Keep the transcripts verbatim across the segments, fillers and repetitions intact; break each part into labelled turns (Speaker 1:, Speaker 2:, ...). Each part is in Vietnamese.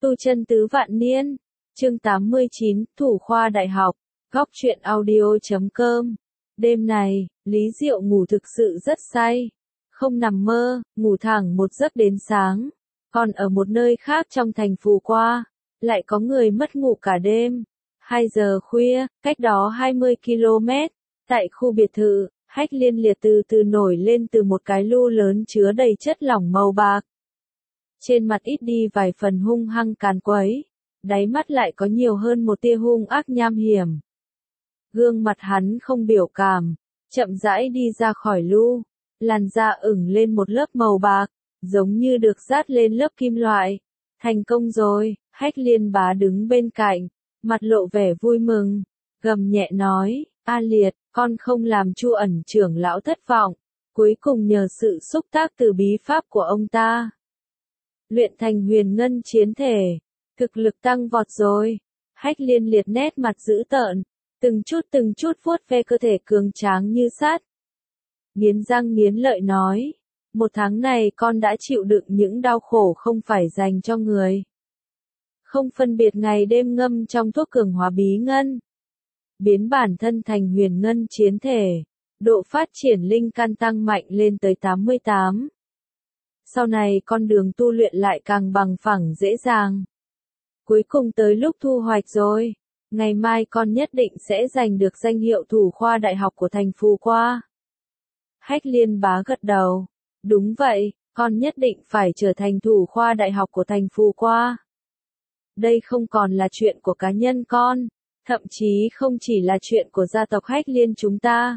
Speaker 1: Tu chân tứ vạn niên. Chương tám mươi chín, thủ khoa đại học. Góc truyện audio chấm com. Đêm này, Lý Diệu ngủ thực sự rất say. Không nằm mơ, ngủ thẳng một giấc đến sáng. Còn ở một nơi khác trong thành Phù Qua, lại có người mất ngủ cả đêm. hai giờ khuya, cách đó hai mươi ki lô mét, tại khu biệt thự, Hách Liên Liệt từ từ nổi lên từ một cái lu lớn chứa đầy chất lỏng màu bạc. Trên mặt ít đi vài phần hung hăng càn quấy, đáy mắt lại có nhiều hơn một tia hung ác nham hiểm. Gương mặt hắn không biểu cảm, chậm rãi đi ra khỏi lu, làn da ửng lên một lớp màu bạc, giống như được dát lên lớp kim loại. Thành công rồi, Hách Liên Bá đứng bên cạnh, mặt lộ vẻ vui mừng, gầm nhẹ nói, A Liệt, con không làm Chu Ẩn trưởng lão thất vọng, cuối cùng nhờ sự xúc tác từ bí pháp của ông ta, luyện thành huyền ngân chiến thể, thực lực tăng vọt rồi. Hách Liên Liệt nét mặt dữ tợn, từng chút từng chút vuốt ve cơ thể cường tráng như sắt. Nghiến răng nghiến lợi nói, một tháng này con đã chịu đựng những đau khổ không phải dành cho người. Không phân biệt ngày đêm ngâm trong thuốc cường hóa bí ngân, biến bản thân thành huyền ngân chiến thể, độ phát triển linh căn tăng mạnh lên tới tám mươi tám. Sau này con đường tu luyện lại càng bằng phẳng dễ dàng. Cuối cùng tới lúc thu hoạch rồi, ngày mai con nhất định sẽ giành được danh hiệu thủ khoa đại học của thành Phù Qua. Hách Liên Bá gật đầu, đúng vậy, con nhất định phải trở thành thủ khoa đại học của thành Phù Qua. Đây không còn là chuyện của cá nhân con, thậm chí không chỉ là chuyện của gia tộc Hách Liên chúng ta,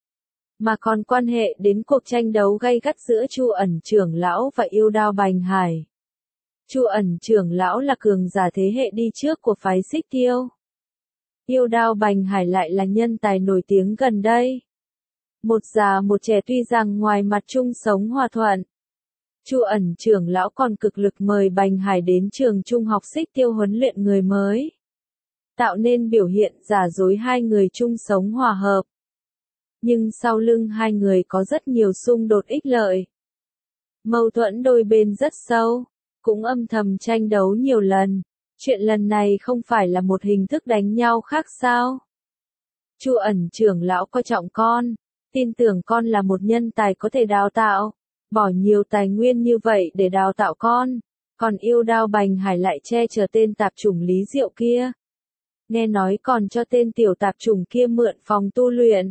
Speaker 1: mà còn quan hệ đến cuộc tranh đấu gay gắt giữa Chu Ẩn trưởng lão và Yêu Đao Bành Hải. Chu Ẩn trưởng lão là cường giả thế hệ đi trước của phái Xích Tiêu. Yêu Đao Bành Hải lại là nhân tài nổi tiếng gần đây. Một già một trẻ tuy rằng ngoài mặt chung sống hòa thuận. Chu Ẩn trưởng lão còn cực lực mời Bành Hải đến trường trung học Xích Tiêu huấn luyện người mới, tạo nên biểu hiện giả dối hai người chung sống hòa hợp. Nhưng sau lưng hai người có rất nhiều xung đột ích lợi. Mâu thuẫn đôi bên rất sâu, cũng âm thầm tranh đấu nhiều lần. Chuyện lần này không phải là một hình thức đánh nhau khác sao? Chu Ẩn trưởng lão coi trọng con, tin tưởng con là một nhân tài có thể đào tạo, bỏ nhiều tài nguyên như vậy để đào tạo con, còn Yêu Đao Bành Hải lại che chở tên tạp chủng Lý Diệu kia. Nghe nói còn cho tên tiểu tạp chủng kia mượn phòng tu luyện.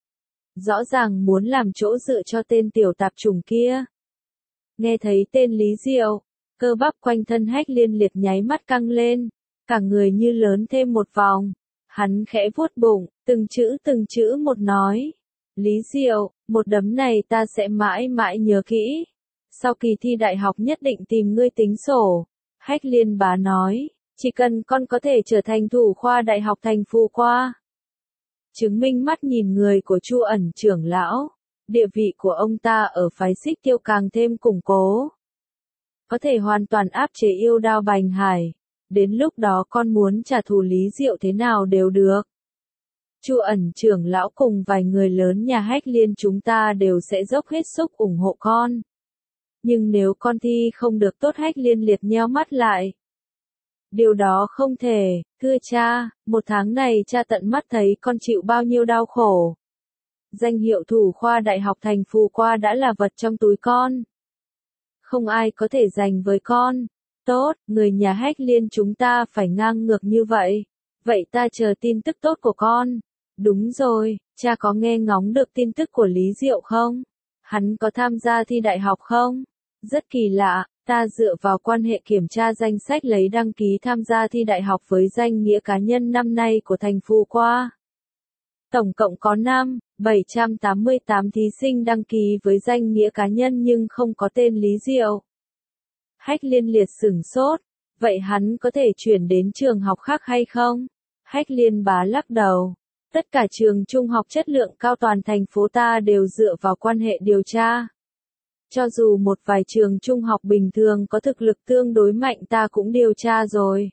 Speaker 1: Rõ ràng muốn làm chỗ dựa cho tên tiểu tạp chủng kia. Nghe thấy tên Lý Diệu, cơ bắp quanh thân Hách Liên Liệt nháy mắt căng lên, cả người như lớn thêm một vòng. Hắn khẽ vuốt bụng, từng chữ từng chữ một nói. Lý Diệu, một đấm này ta sẽ mãi mãi nhớ kỹ. Sau kỳ thi đại học nhất định tìm ngươi tính sổ. Hách Liên Bá nói, chỉ cần con có thể trở thành thủ khoa đại học thành Phù Qua, chứng minh mắt nhìn người của Chu Ẩn trưởng lão, địa vị của ông ta ở phái Xích Tiêu càng thêm củng cố. Có thể hoàn toàn áp chế Yêu Đao Bành Hải, đến lúc đó con muốn trả thù Lý Diệu thế nào đều được. Chu Ẩn trưởng lão cùng vài người lớn nhà Hách Liên chúng ta đều sẽ dốc hết sức ủng hộ con. Nhưng nếu con thi không được tốt, Hách Liên Liệt nheo mắt lại. Điều đó không thể, thưa cha, một tháng này cha tận mắt thấy con chịu bao nhiêu đau khổ. Danh hiệu thủ khoa đại học thành Phù Qua đã là vật trong túi con. Không ai có thể giành với con. Tốt, người nhà Hách Liên chúng ta phải ngang ngược như vậy. Vậy ta chờ tin tức tốt của con. Đúng rồi, cha có nghe ngóng được tin tức của Lý Diệu không? Hắn có tham gia thi đại học không? Rất kỳ lạ, ta dựa vào quan hệ kiểm tra danh sách lấy đăng ký tham gia thi đại học với danh nghĩa cá nhân năm nay của thành Phù Qua. Tổng cộng có năm, bảy trăm tám mươi tám thí sinh đăng ký với danh nghĩa cá nhân nhưng không có tên Lý Diệu. Hách Liên Liệt sửng sốt, vậy hắn có thể chuyển đến trường học khác hay không? Hách Liên Bá lắc đầu. Tất cả trường trung học chất lượng cao toàn thành phố ta đều dựa vào quan hệ điều tra. Cho dù một vài trường trung học bình thường có thực lực tương đối mạnh ta cũng điều tra rồi.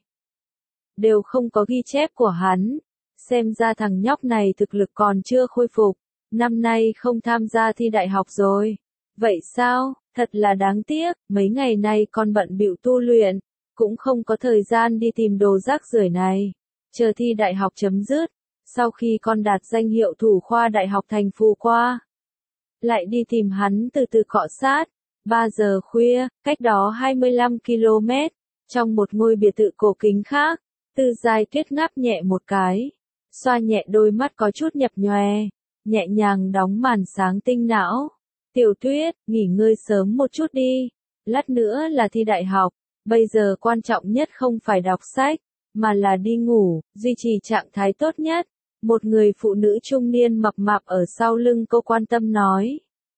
Speaker 1: Đều không có ghi chép của hắn. Xem ra thằng nhóc này thực lực còn chưa khôi phục. Năm nay không tham gia thi đại học rồi. Vậy sao? Thật là đáng tiếc. Mấy ngày nay con bận bịu tu luyện. cũng không có thời gian đi tìm đồ rác rưởi này. Chờ thi đại học chấm dứt, sau khi con đạt danh hiệu thủ khoa đại học thành Phù Khoa, lại đi tìm hắn từ từ cọ sát. ba giờ khuya, cách đó hai mươi lăm ki lô mét, trong một ngôi biệt thự cổ kính khác, Tư Giai Tuyết ngáp nhẹ một cái, xoa nhẹ đôi mắt có chút nhập nhòe, nhẹ nhàng đóng màn sáng tinh não. Tiểu Tuyết, nghỉ ngơi sớm một chút đi, lát nữa là thi đại học, bây giờ quan trọng nhất không phải đọc sách, mà là đi ngủ, duy trì trạng thái tốt nhất. Một người phụ nữ trung niên mập mạp ở sau lưng cô quan tâm nói.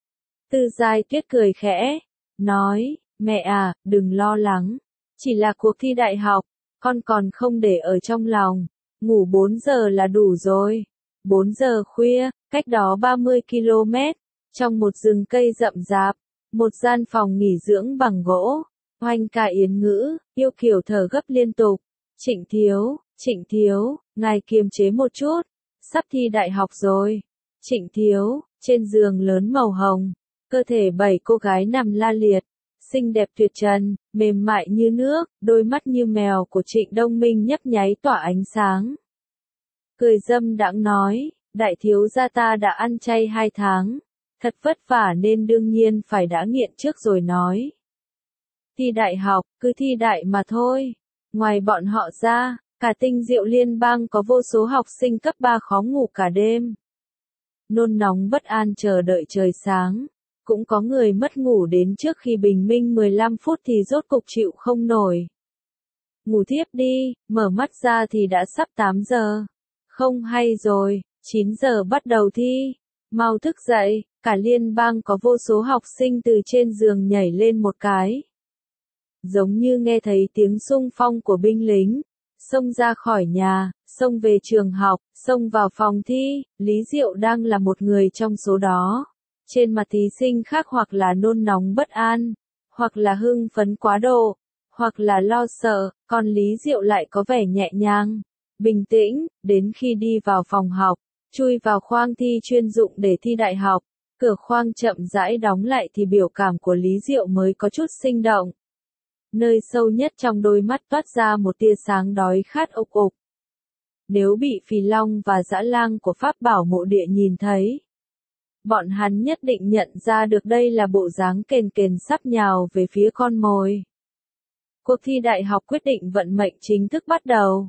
Speaker 1: Tư Giai Tuyết cười khẽ, nói, mẹ à, đừng lo lắng, chỉ là cuộc thi đại học, con còn không để ở trong lòng, ngủ bốn giờ là đủ rồi. bốn giờ khuya, cách đó ba mươi ki lô mét, trong một rừng cây rậm rạp, một gian phòng nghỉ dưỡng bằng gỗ, Hoành Ca Yến Ngữ, yêu kiều thở gấp liên tục. Trịnh Thiếu, Trịnh Thiếu, ngài kiềm chế một chút, sắp thi đại học rồi. Trịnh Thiếu, trên giường lớn màu hồng, cơ thể bảy cô gái nằm la liệt, xinh đẹp tuyệt trần, mềm mại như nước, đôi mắt như mèo của Trịnh Đông Minh nhấp nháy tỏa ánh sáng. Cười dâm đãng nói, đại thiếu gia ta đã ăn chay hai tháng, thật vất vả nên đương nhiên phải đã nghiện trước rồi nói. Thi đại học, cứ thi đại mà thôi. Ngoài bọn họ ra, cả Tinh Diệu Liên bang có vô số học sinh cấp ba khó ngủ cả đêm. Nôn nóng bất an chờ đợi trời sáng. Cũng có người mất ngủ đến trước khi bình minh mười lăm phút thì rốt cục chịu không nổi. Ngủ thiếp đi, mở mắt ra thì đã sắp tám giờ. Không hay rồi, chín giờ bắt đầu thi. Mau thức dậy, cả liên bang có vô số học sinh từ trên giường nhảy lên một cái. Giống như nghe thấy tiếng xung phong của binh lính, xông ra khỏi nhà, xông về trường học, xông vào phòng thi. Lý Diệu đang là một người trong số đó. Trên mặt thí sinh khác hoặc là nôn nóng bất an, hoặc là hưng phấn quá độ, hoặc là lo sợ, còn Lý Diệu lại có vẻ nhẹ nhàng, bình tĩnh. Đến khi đi vào phòng học, chui vào khoang thi chuyên dụng để thi đại học, cửa khoang chậm rãi đóng lại thì biểu cảm của Lý Diệu mới có chút sinh động. Nơi sâu nhất trong đôi mắt toát ra một tia sáng đói khát ục ục. Nếu bị Phì Long và Dã Lang của Pháp Bảo Mộ Địa nhìn thấy, bọn hắn nhất định nhận ra được đây là bộ dáng kền kền sắp nhào về phía con mồi. Cuộc thi đại học quyết định vận mệnh chính thức bắt đầu.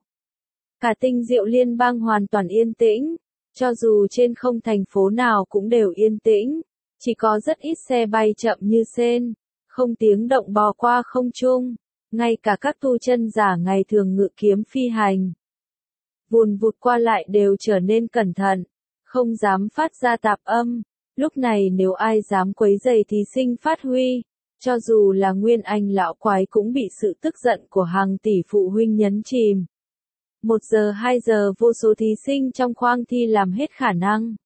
Speaker 1: Cả Tinh Diệu Liên bang hoàn toàn yên tĩnh, cho dù trên không thành phố nào cũng đều yên tĩnh, chỉ có rất ít xe bay chậm như sên, không tiếng động bò qua không trung, ngay cả các tu chân giả ngày thường ngự kiếm phi hành. Vùn vụt qua lại đều trở nên cẩn thận, không dám phát ra tạp âm. Lúc này nếu ai dám quấy rầy thí sinh phát huy, cho dù là Nguyên Anh lão quái cũng bị sự tức giận của hàng tỷ phụ huynh nhấn chìm. Một giờ hai giờ vô số thí sinh trong khoang thi làm hết khả năng.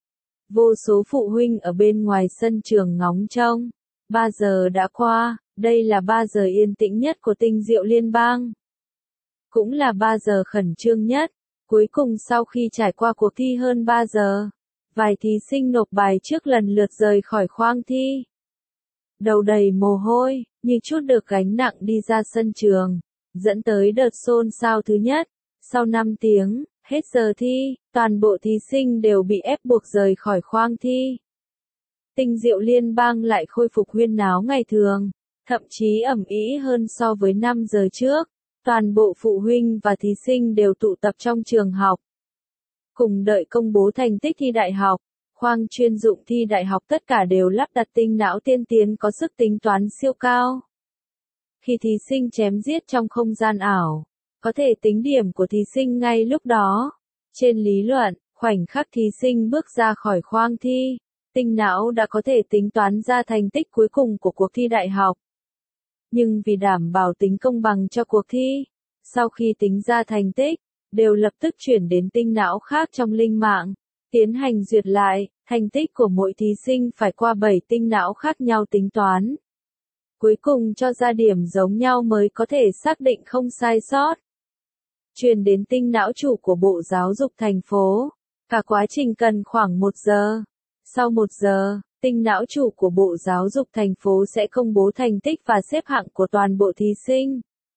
Speaker 1: Vô số phụ huynh ở bên ngoài sân trường ngóng trông. Ba giờ đã qua, đây là ba giờ yên tĩnh nhất của Tinh Diệu Liên bang. Cũng là ba giờ khẩn trương nhất. Cuối cùng sau khi trải qua cuộc thi hơn ba giờ, vài thí sinh nộp bài trước lần lượt rời khỏi khoang thi. Đầu đầy mồ hôi, như chút được gánh nặng đi ra sân trường, dẫn tới đợt xôn xao thứ nhất. Sau năm tiếng, hết giờ thi, toàn bộ thí sinh đều bị ép buộc rời khỏi khoang thi. Tinh Diệu Liên bang lại khôi phục huyên náo ngày thường, thậm chí ầm ĩ hơn so với năm giờ trước. Toàn bộ phụ huynh và thí sinh đều tụ tập trong trường học. Cùng đợi công bố thành tích thi đại học, khoang chuyên dụng thi đại học tất cả đều lắp đặt tinh não tiên tiến có sức tính toán siêu cao. Khi thí sinh chém giết trong không gian ảo, có thể tính điểm của thí sinh ngay lúc đó. Trên lý luận, khoảnh khắc thí sinh bước ra khỏi khoang thi, tinh não đã có thể tính toán ra thành tích cuối cùng của cuộc thi đại học. Nhưng vì đảm bảo tính công bằng cho cuộc thi, sau khi tính ra thành tích, đều lập tức chuyển đến tinh não khác trong linh mạng, tiến hành duyệt lại, thành tích của mỗi thí sinh phải qua bảy tinh não khác nhau tính toán. Cuối cùng cho ra điểm giống nhau mới có thể xác định không sai sót. Truyền đến tinh não chủ của Bộ Giáo dục thành phố, cả quá trình cần khoảng một giờ. Sau một giờ, tinh não chủ của Bộ Giáo dục thành phố sẽ công bố thành tích và xếp hạng của toàn bộ thí sinh.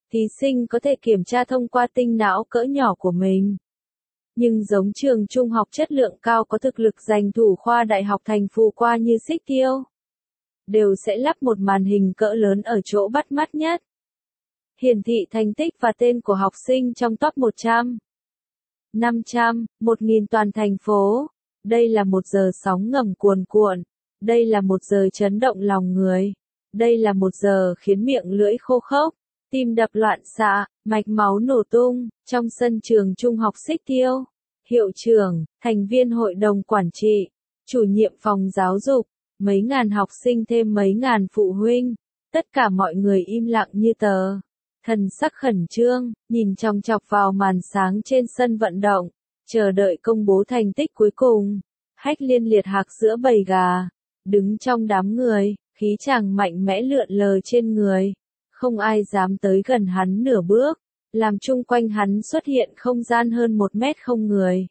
Speaker 1: thí sinh có thể kiểm tra thông qua tinh não cỡ nhỏ của mình. Nhưng giống trường trung học chất lượng cao có thực lực giành thủ khoa đại học thành Phù Khoa như Xích Tiêu, đều sẽ lắp một màn hình cỡ lớn ở chỗ bắt mắt nhất, hiển thị thành tích và tên của học sinh trong top một trăm, năm trăm, một nghìn toàn thành phố. Đây là một giờ sóng ngầm cuồn cuộn. Đây là một giờ chấn động lòng người. Đây là một giờ khiến miệng lưỡi khô khốc, tim đập loạn xạ, mạch máu nổ tung. Trong sân trường trung học Xích Tiêu, hiệu trưởng, thành viên hội đồng quản trị, chủ nhiệm phòng giáo dục, mấy ngàn học sinh thêm mấy ngàn phụ huynh, tất cả mọi người im lặng như tờ. Thần sắc khẩn trương, nhìn chòng chọc vào màn sáng trên sân vận động, chờ đợi công bố thành tích cuối cùng. Hách Liên liệt hạc giữa bầy gà, đứng trong đám người, khí chàng mạnh mẽ lượn lờ trên người. Không ai dám tới gần hắn nửa bước, làm chung quanh hắn xuất hiện không gian hơn một mét không người.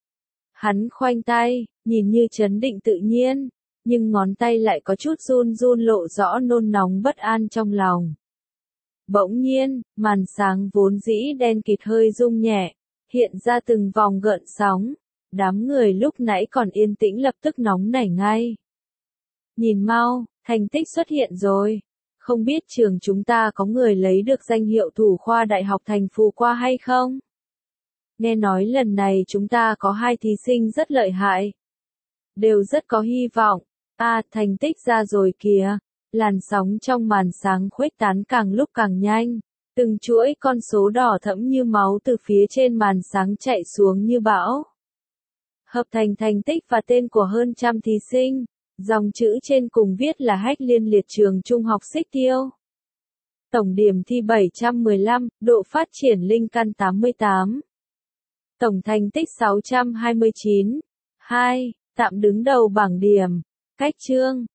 Speaker 1: Hắn khoanh tay, nhìn như trấn định tự nhiên, nhưng ngón tay lại có chút run run lộ rõ nôn nóng bất an trong lòng. Bỗng nhiên, màn sáng vốn dĩ đen kịt hơi rung nhẹ, hiện ra từng vòng gợn sóng. Đám người lúc nãy còn yên tĩnh lập tức nóng nảy ngay. Nhìn mau, thành tích xuất hiện rồi. Không biết trường chúng ta có người lấy được danh hiệu thủ khoa đại học thành Phù Khoa hay không? Nghe nói lần này chúng ta có hai thí sinh rất lợi hại. Đều rất có hy vọng. À, thành tích ra rồi kìa. Làn sóng trong màn sáng khuếch tán càng lúc càng nhanh. Từng chuỗi con số đỏ thẫm như máu từ phía trên màn sáng chạy xuống như bão. Hợp thành thành tích và tên của hơn trăm thí sinh. Dòng chữ trên cùng viết là Hách Liên liệt trường trung học Xích Tiêu. Tổng điểm thi bảy trăm mười lăm, độ phát triển linh căn tám mươi tám. Tổng thành tích sáu trăm hai mươi chín. hai, tạm đứng đầu bảng điểm. Cách chương,